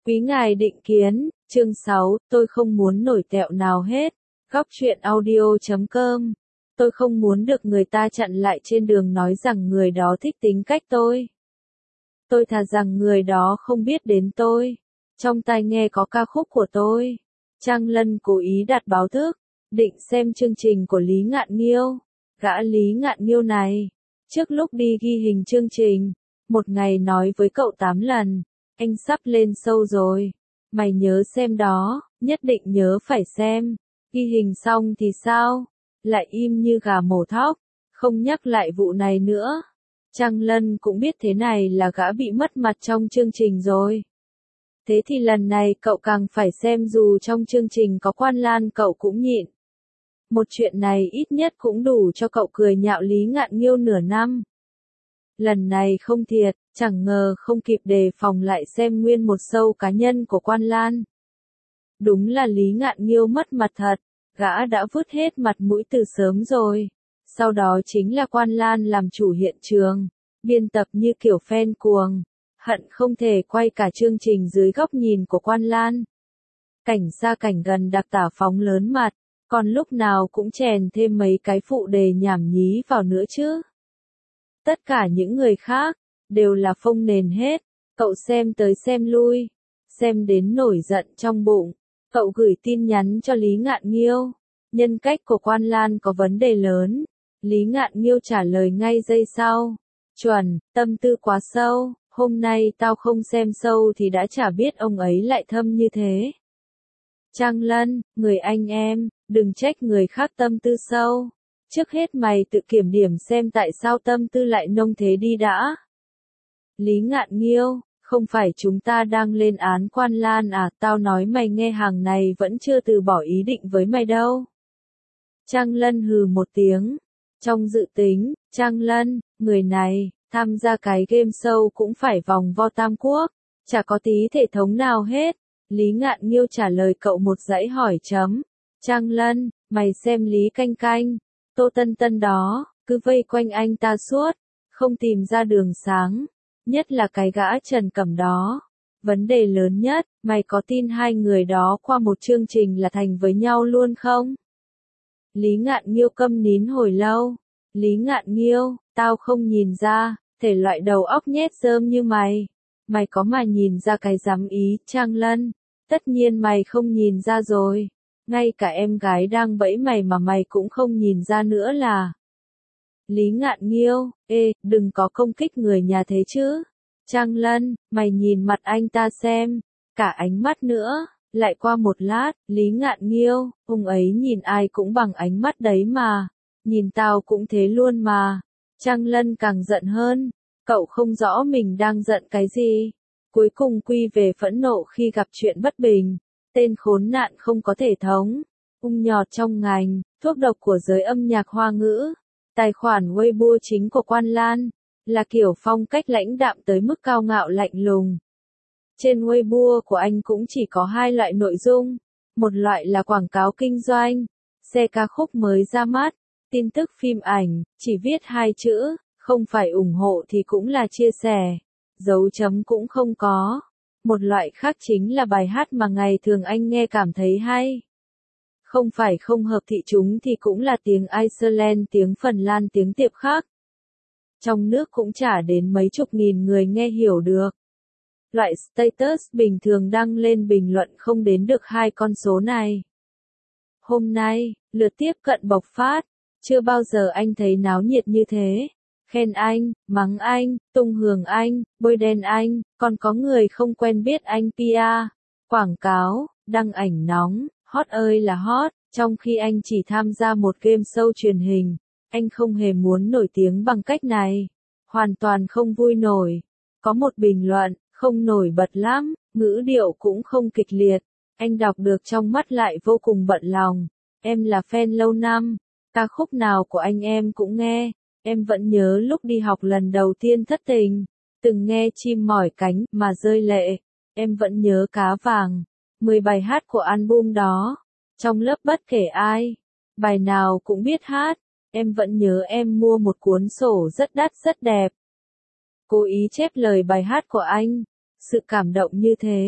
Quý ngài định kiến, chương 6, tôi không muốn nổi tẹo nào hết. Góc truyện audio.com. Tôi không muốn được người ta chặn lại trên đường nói rằng người đó thích tính cách tôi. Tôi thà rằng người đó không biết đến tôi. Trong tai nghe có ca khúc của tôi. Trang Lân cố ý đặt báo thức, định xem chương trình của Lý Ngạn Nghiêu. Gã Lý Ngạn Nghiêu này, trước lúc đi ghi hình chương trình, một ngày nói với cậu 8 lần, anh sắp lên show rồi, mày nhớ xem đó, nhất định nhớ phải xem. Ghi hình xong thì sao? Lại im như gà mổ thóc, không nhắc lại vụ này nữa. Trang Lân cũng biết thế này là gã bị mất mặt trong chương trình rồi. Thế thì lần này cậu càng phải xem, dù trong chương trình có Quan Lan cậu cũng nhịn. Một chuyện này ít nhất cũng đủ cho cậu cười nhạo Lý Ngạn Nghiêu nửa năm. Lần này không thiệt, chẳng ngờ không kịp đề phòng lại xem nguyên một show cá nhân của Quan Lan. Đúng là Lý Ngạn Nghiêu mất mặt thật, gã đã vứt hết mặt mũi từ sớm rồi. Sau đó chính là Quan Lan làm chủ hiện trường, biên tập như kiểu fan cuồng, hận không thể quay cả chương trình dưới góc nhìn của Quan Lan. Cảnh xa cảnh gần đặc tả phóng lớn mặt, còn lúc nào cũng chèn thêm mấy cái phụ đề nhảm nhí vào nữa chứ. Tất cả những người khác, đều là phông nền hết, cậu xem tới xem lui, xem đến nổi giận trong bụng, cậu gửi tin nhắn cho Lý Ngạn Nghiêu, nhân cách của Quan Lan có vấn đề lớn, Lý Ngạn Nghiêu trả lời ngay giây sau, chuẩn, tâm tư quá sâu, hôm nay tao không xem show thì đã chả biết ông ấy lại thâm như thế. Trang Lân, người anh em, đừng trách người khác tâm tư sâu. Trước hết mày tự kiểm điểm xem tại sao tâm tư lại nông thế đi đã. Lý Ngạn Nghiêu, không phải chúng ta đang lên án Quan Lan à, tao nói mày nghe, hàng này vẫn chưa từ bỏ ý định với mày đâu. Trang Lân hừ một tiếng. Trong dự tính, Trang Lân, người này, tham gia cái game show cũng phải vòng vo Tam Quốc, chả có tí thể thống nào hết. Lý Ngạn Nghiêu trả lời cậu một dãy hỏi chấm. Trang Lân, mày xem Lý Canh Canh, Tô Tân Tân đó, cứ vây quanh anh ta suốt, không tìm ra đường sáng, nhất là cái gã Trần Cẩm đó. Vấn đề lớn nhất, mày có tin hai người đó qua một chương trình là thành với nhau luôn không? Lý Ngạn Nghiêu câm nín hồi lâu. Lý Ngạn Nghiêu, tao không nhìn ra, thể loại đầu óc nhét rơm như mày. Mày có mà nhìn ra cái dám ý, Trang Lân. Tất nhiên mày không nhìn ra rồi. Ngay cả em gái đang bẫy mày mà mày cũng không nhìn ra nữa là. Lý Ngạn Nghiêu, đừng có công kích người nhà thế chứ. Trang Lân, mày nhìn mặt anh ta xem, cả ánh mắt nữa. Lại qua một lát, Lý Ngạn Nghiêu, ông ấy nhìn ai cũng bằng ánh mắt đấy mà. Nhìn tao cũng thế luôn mà. Trang Lân càng giận hơn, cậu không rõ mình đang giận cái gì. Cuối cùng quy về phẫn nộ khi gặp chuyện bất bình. Tên khốn nạn không có thể thống, ung nhọt trong ngành, thuốc độc của giới âm nhạc Hoa ngữ. Tài khoản Weibo chính của Quan Lan, là kiểu phong cách lãnh đạm tới mức cao ngạo lạnh lùng. Trên Weibo của anh cũng chỉ có hai loại nội dung, một loại là quảng cáo kinh doanh, xe ca khúc mới ra mắt, tin tức phim ảnh, chỉ viết hai chữ, không phải ủng hộ thì cũng là chia sẻ, dấu chấm cũng không có. Một loại khác chính là bài hát mà ngày thường anh nghe cảm thấy hay. Không phải không hợp thị chúng thì cũng là tiếng Iceland, tiếng Phần Lan, tiếng Tiệp khác. Trong nước cũng chả đến mấy chục nghìn người nghe hiểu được. Loại status bình thường đăng lên bình luận không đến được hai con số này. Hôm nay, lượt tiếp cận bộc phát. Chưa bao giờ anh thấy náo nhiệt như thế. Khen anh, mắng anh, tung hưởng anh, bôi đen anh, còn có người không quen biết anh PR, quảng cáo, đăng ảnh nóng, hot ơi là hot, trong khi anh chỉ tham gia một game show truyền hình, anh không hề muốn nổi tiếng bằng cách này, hoàn toàn không vui nổi. Có một bình luận, không nổi bật lắm, ngữ điệu cũng không kịch liệt, anh đọc được trong mắt lại vô cùng bận lòng. Em là fan lâu năm, ca khúc nào của anh em cũng nghe. Em vẫn nhớ lúc đi học lần đầu tiên thất tình, từng nghe chim mỏi cánh mà rơi lệ. Em vẫn nhớ cá vàng, 10 bài hát của album đó. Trong lớp bất kể ai, bài nào cũng biết hát. Em vẫn nhớ em mua một cuốn sổ rất đắt rất đẹp. Cố ý chép lời bài hát của anh. Sự cảm động như thế,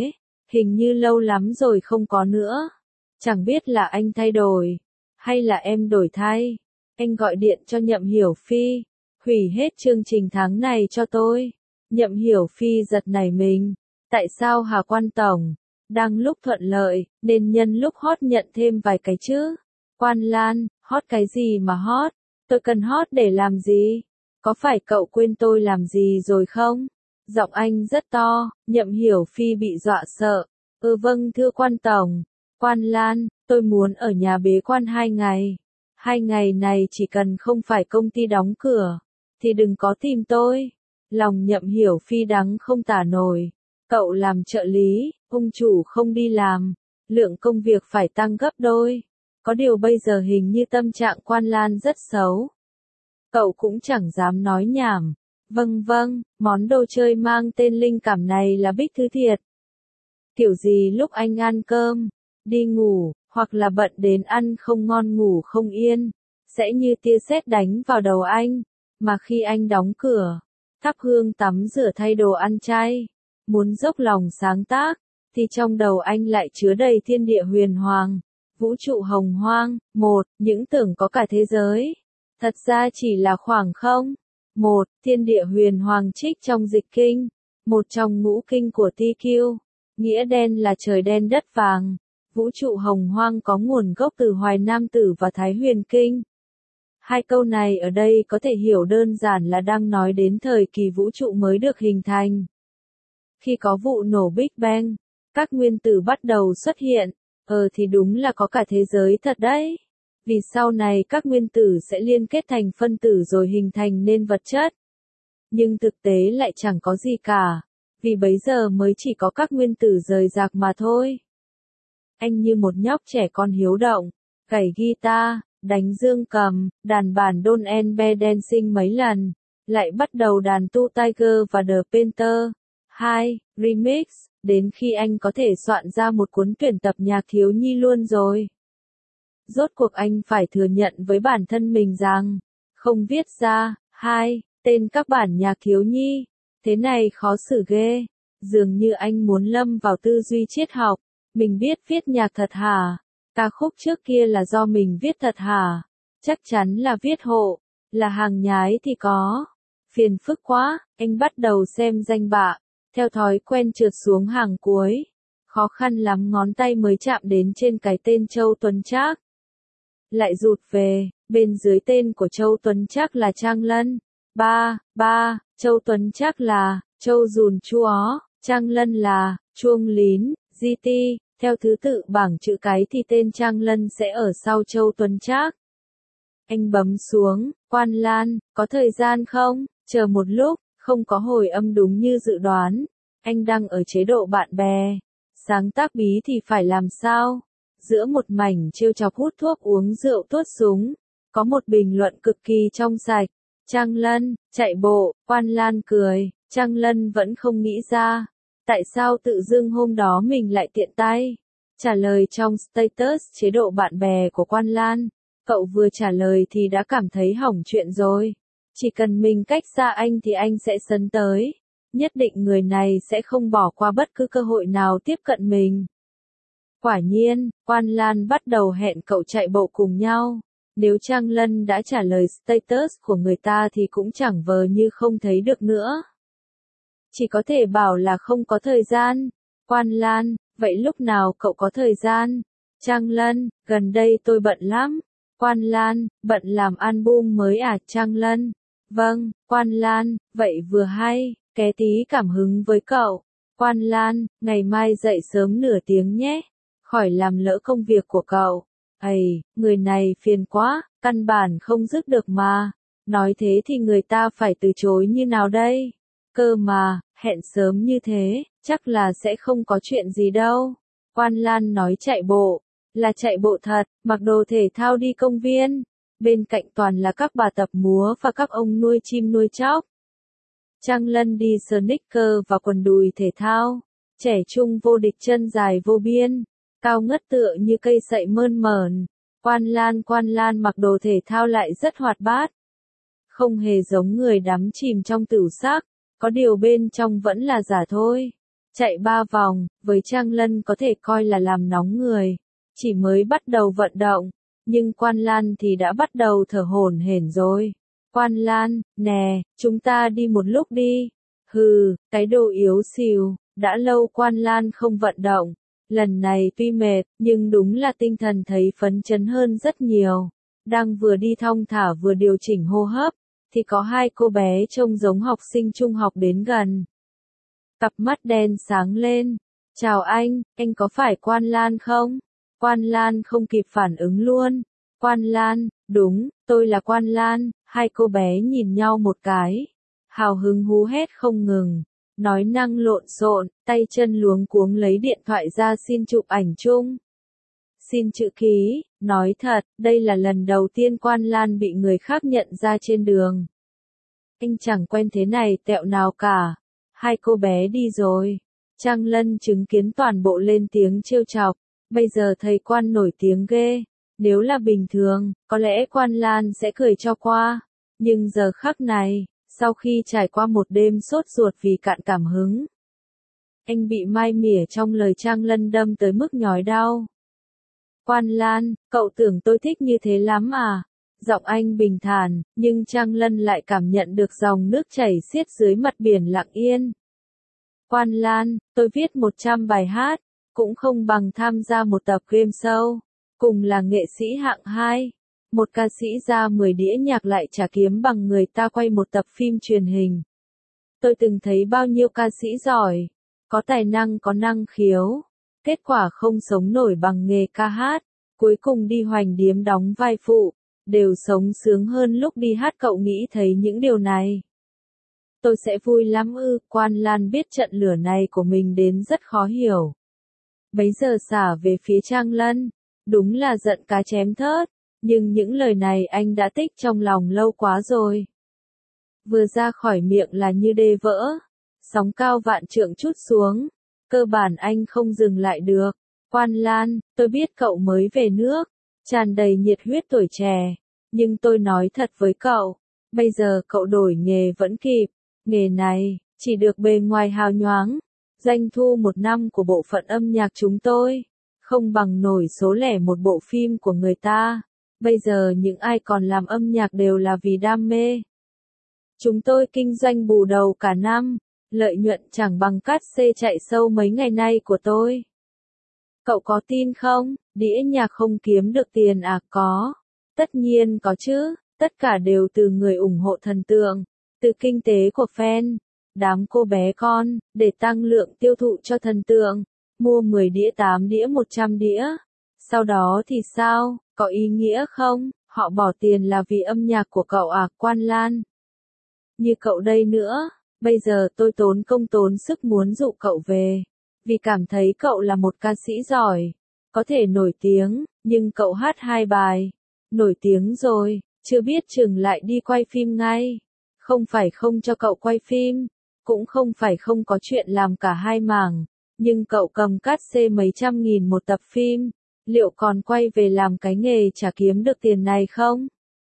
Hình như lâu lắm rồi không có nữa. Chẳng biết là anh thay đổi, hay là em đổi thay. Anh gọi điện cho Nhậm Hiểu Phi, hủy hết chương trình tháng này cho tôi. Nhậm Hiểu Phi giật nảy mình. Tại sao hả Quan Tổng? Đang lúc thuận lợi, nên nhân lúc hot nhận thêm vài cái chứ. Quan Lan, hot cái gì mà hot? Tôi cần hot để làm gì? Có phải cậu quên tôi làm gì rồi không? Giọng anh rất to, Nhậm Hiểu Phi bị dọa sợ. Vâng thưa Quan Tổng. Quan Lan, tôi muốn ở nhà bế quan 2 ngày. 2 ngày này chỉ cần không phải công ty đóng cửa, thì đừng có tìm tôi. Lòng Nhậm Hiểu Phi đắng không tả nổi. Cậu làm trợ lý, ông chủ không đi làm, lượng công việc phải tăng gấp đôi. Có điều bây giờ hình như tâm trạng Quan Lan rất xấu. Cậu cũng chẳng dám nói nhảm. Vâng, món đồ chơi mang tên linh cảm này là Bích Thư thiệt. Kiểu gì lúc anh ăn cơm, đi ngủ, hoặc là bận đến ăn không ngon ngủ không yên, sẽ như tia sét đánh vào đầu anh. Mà khi anh đóng cửa, thắp hương tắm rửa thay đồ ăn chay, muốn dốc lòng sáng tác, thì trong đầu anh lại chứa đầy thiên địa huyền hoàng, vũ trụ hồng hoang, những tưởng có cả thế giới. Thật ra chỉ là khoảng không. Thiên địa huyền hoàng trích trong dịch kinh, một trong ngũ kinh của TQ. Nghĩa đen là trời đen đất vàng. Vũ trụ hồng hoang có nguồn gốc từ Hoài Nam Tử và Thái Huyền Kinh. Hai câu này ở đây có thể hiểu đơn giản là đang nói đến thời kỳ vũ trụ mới được hình thành. Khi có vụ nổ Big Bang, các nguyên tử bắt đầu xuất hiện, thì đúng là có cả thế giới thật đấy. Vì sau này các nguyên tử sẽ liên kết thành phân tử rồi hình thành nên vật chất. Nhưng thực tế lại chẳng có gì cả, vì bấy giờ mới chỉ có các nguyên tử rời rạc mà thôi. Anh như một nhóc trẻ con hiếu động, cày guitar, đánh dương cầm, đàn bản Don and Be Dancing mấy lần, lại bắt đầu đàn Tu Tiger và The Painter 2 Remix, đến khi anh có thể soạn ra một cuốn tuyển tập nhạc thiếu nhi luôn rồi. Rốt cuộc anh phải thừa nhận với bản thân mình rằng, không viết ra, tên các bản nhạc thiếu nhi, thế này khó xử ghê, dường như anh muốn lâm vào tư duy triết học, mình biết viết nhạc thật hả? Ca khúc trước kia là do mình viết thật hả? Chắc chắn là viết hộ, là hàng nhái thì có. Phiền phức quá, anh bắt đầu xem danh bạ, theo thói quen trượt xuống hàng cuối. Khó khăn lắm ngón tay mới chạm đến trên cái tên Châu Tuấn Trác. Lại rụt về, bên dưới tên của Châu Tuấn Trác là Trang Lân. Châu Tuấn Trác là Châu Dùn Chúa, Trang Lân là Chuông Lín, GT. Theo thứ tự bảng chữ cái thì tên Trang Lân sẽ ở sau Châu Tuấn Trác. Anh bấm xuống, Quan Lan, có thời gian không? Chờ một lúc, không có hồi âm đúng như dự đoán. Anh đang ở chế độ bạn bè. Sáng tác bí thì phải làm sao? Giữa một mảnh trêu chọc hút thuốc uống rượu tuốt súng, có một bình luận cực kỳ trong sạch. Trang Lân, chạy bộ, Quan Lan cười, Trang Lân vẫn không nghĩ ra. Tại sao tự dưng hôm đó mình lại tiện tay? Trả lời trong status chế độ bạn bè của Quan Lan. Cậu vừa trả lời thì đã cảm thấy hỏng chuyện rồi. Chỉ cần mình cách xa anh thì anh sẽ sấn tới. Nhất định người này sẽ không bỏ qua bất cứ cơ hội nào tiếp cận mình. Quả nhiên, Quan Lan bắt đầu hẹn cậu chạy bộ cùng nhau. Nếu Trang Lân đã trả lời status của người ta thì cũng chẳng vờ như không thấy được nữa. Chỉ có thể bảo là không có thời gian. Quan Lan, vậy lúc nào cậu có thời gian? Trang Lân, gần đây tôi bận lắm. Quan Lan, bận làm album mới à? Trang Lân, vâng. Quan Lan, vậy vừa hay, ké tí cảm hứng với cậu. Quan Lan, ngày mai dậy sớm nửa tiếng nhé, khỏi làm lỡ công việc của cậu. Người này phiền quá, căn bản không dứt được mà. Nói thế thì người ta phải từ chối như nào đây? Cơ mà, hẹn sớm như thế, chắc là sẽ không có chuyện gì đâu. Quan Lan nói chạy bộ, là chạy bộ thật, mặc đồ thể thao đi công viên. Bên cạnh toàn là các bà tập múa và các ông nuôi chim nuôi chóc. Trang Lân đi sneaker và quần đùi thể thao. Trẻ trung vô địch chân dài vô biên. Cao ngất tựa như cây sậy mơn mởn. Quan Lan mặc đồ thể thao lại rất hoạt bát. Không hề giống người đắm chìm trong tửu sắc. Có điều bên trong vẫn là giả thôi. chạy 3 vòng, với Trang Lân có thể coi là làm nóng người. Chỉ mới bắt đầu vận động, nhưng Quan Lan thì đã bắt đầu thở hổn hển rồi. Quan Lan, nè, chúng ta đi một lúc đi. Hừ, cái đồ yếu xìu, đã lâu Quan Lan không vận động. Lần này tuy mệt, nhưng đúng là tinh thần thấy phấn chấn hơn rất nhiều. Đang vừa đi thong thả vừa điều chỉnh hô hấp, thì có hai cô bé trông giống học sinh trung học đến gần. Cặp mắt đen sáng lên. Chào anh có phải Quan Lan không? Quan Lan không kịp phản ứng luôn. Quan Lan, đúng, tôi là Quan Lan. Hai cô bé nhìn nhau một cái. Hào hứng hú hét không ngừng. Nói năng lộn xộn, tay chân luống cuống lấy điện thoại ra xin chụp ảnh chung. Xin chữ ký, nói thật, đây là lần đầu tiên Quan Lan bị người khác nhận ra trên đường. Anh chẳng quen thế này tẹo nào cả. Hai cô bé đi rồi. Trang Lân chứng kiến toàn bộ lên tiếng trêu chọc. Bây giờ thầy Quan nổi tiếng ghê. Nếu là bình thường, có lẽ Quan Lan sẽ cười cho qua. Nhưng giờ khắc này, sau khi trải qua một đêm sốt ruột vì cạn cảm hứng, anh bị mai mỉa trong lời Trang Lân đâm tới mức nhói đau. Quan Lan, cậu tưởng tôi thích như thế lắm à? Giọng anh bình thản, nhưng Trang Lân lại cảm nhận được dòng nước chảy xiết dưới mặt biển lặng yên. Quan Lan, tôi viết 100 bài hát, cũng không bằng tham gia một tập game show. Cùng là nghệ sĩ hạng 2, một ca sĩ ra 10 đĩa nhạc lại chả kiếm bằng người ta quay một tập phim truyền hình. Tôi từng thấy bao nhiêu ca sĩ giỏi, có tài năng có năng khiếu, kết quả không sống nổi bằng nghề ca hát, cuối cùng đi hoành điếm đóng vai phụ, đều sống sướng hơn lúc đi hát. Cậu nghĩ thấy những điều này? Tôi sẽ vui lắm ư? Quan Lan biết trận lửa này của mình đến rất khó hiểu. Bấy giờ xả về phía Trang Lân, đúng là giận cá chém thớt, nhưng những lời này anh đã tích trong lòng lâu quá rồi. Vừa ra khỏi miệng là như đê vỡ, sóng cao vạn trượng trút xuống, cơ bản anh không dừng lại được. Quan Lan, tôi biết cậu mới về nước, tràn đầy nhiệt huyết tuổi trẻ, nhưng tôi nói thật với cậu, bây giờ cậu đổi nghề vẫn kịp, nghề này, chỉ được bề ngoài hào nhoáng, doanh thu 1 năm của bộ phận âm nhạc chúng tôi, không bằng nổi số lẻ một bộ phim của người ta, bây giờ những ai còn làm âm nhạc đều là vì đam mê. Chúng tôi kinh doanh bù đầu cả năm, lợi nhuận chẳng bằng cát xê chạy sâu mấy ngày nay của tôi. Cậu có tin không, đĩa nhạc không kiếm được tiền à? Có. Tất nhiên có chứ, tất cả đều từ người ủng hộ thần tượng, từ kinh tế của fan, đám cô bé con, để tăng lượng tiêu thụ cho thần tượng, mua 10 đĩa 8 đĩa 100 đĩa. Sau đó thì sao, có ý nghĩa không, họ bỏ tiền là vì âm nhạc của cậu à? Quan Lan. Như cậu đây nữa, bây giờ tôi tốn công tốn sức muốn dụ cậu về, vì cảm thấy cậu là một ca sĩ giỏi, có thể nổi tiếng, nhưng cậu hát 2 bài, nổi tiếng rồi, chưa biết chừng lại đi quay phim ngay. Không phải không cho cậu quay phim, cũng không phải không có chuyện làm cả hai mảng, nhưng cậu cầm cát xê mấy trăm nghìn một tập phim, liệu còn quay về làm cái nghề chả kiếm được tiền này không?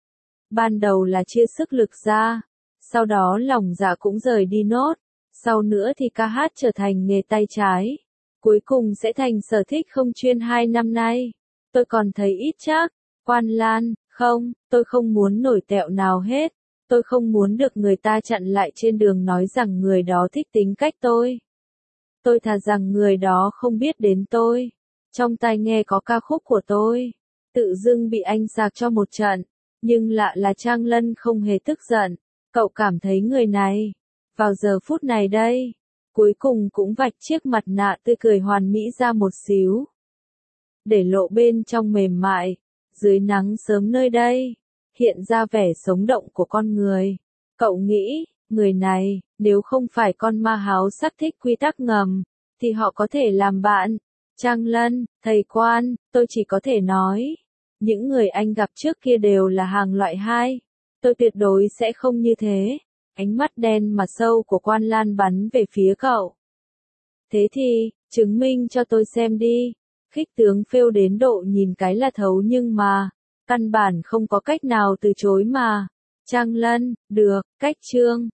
Ban đầu là chia sức lực ra, sau đó lòng dạ cũng rời đi nốt, sau nữa thì ca hát trở thành nghề tay trái, cuối cùng sẽ thành sở thích không chuyên 2 năm nay. Tôi còn thấy ít chắc. Quan Lan, không, tôi không muốn nổi tẹo nào hết, tôi không muốn được người ta chặn lại trên đường nói rằng người đó thích tính cách tôi. Tôi thà rằng người đó không biết đến tôi, trong tai nghe có ca khúc của tôi, tự dưng bị anh sạc cho một trận, nhưng lạ là Trang Lân không hề tức giận. Cậu cảm thấy người này, vào giờ phút này đây, cuối cùng cũng vạch chiếc mặt nạ tươi cười hoàn mỹ ra một xíu, để lộ bên trong mềm mại, dưới nắng sớm nơi đây, hiện ra vẻ sống động của con người. Cậu nghĩ, người này, nếu không phải con ma háo sắc thích quy tắc ngầm, thì họ có thể làm bạn. Trang Lân, thầy Quan, tôi chỉ có thể nói, những người anh gặp trước kia đều là hàng loại 2. Tôi tuyệt đối sẽ không như thế. Ánh mắt đen mà sâu của Quan Lan bắn về phía cậu. Thế thì, chứng minh cho tôi xem đi. Khích tướng phêu đến độ nhìn cái là thấu nhưng mà, căn bản không có cách nào từ chối mà. Trang Lân, được, cách chương.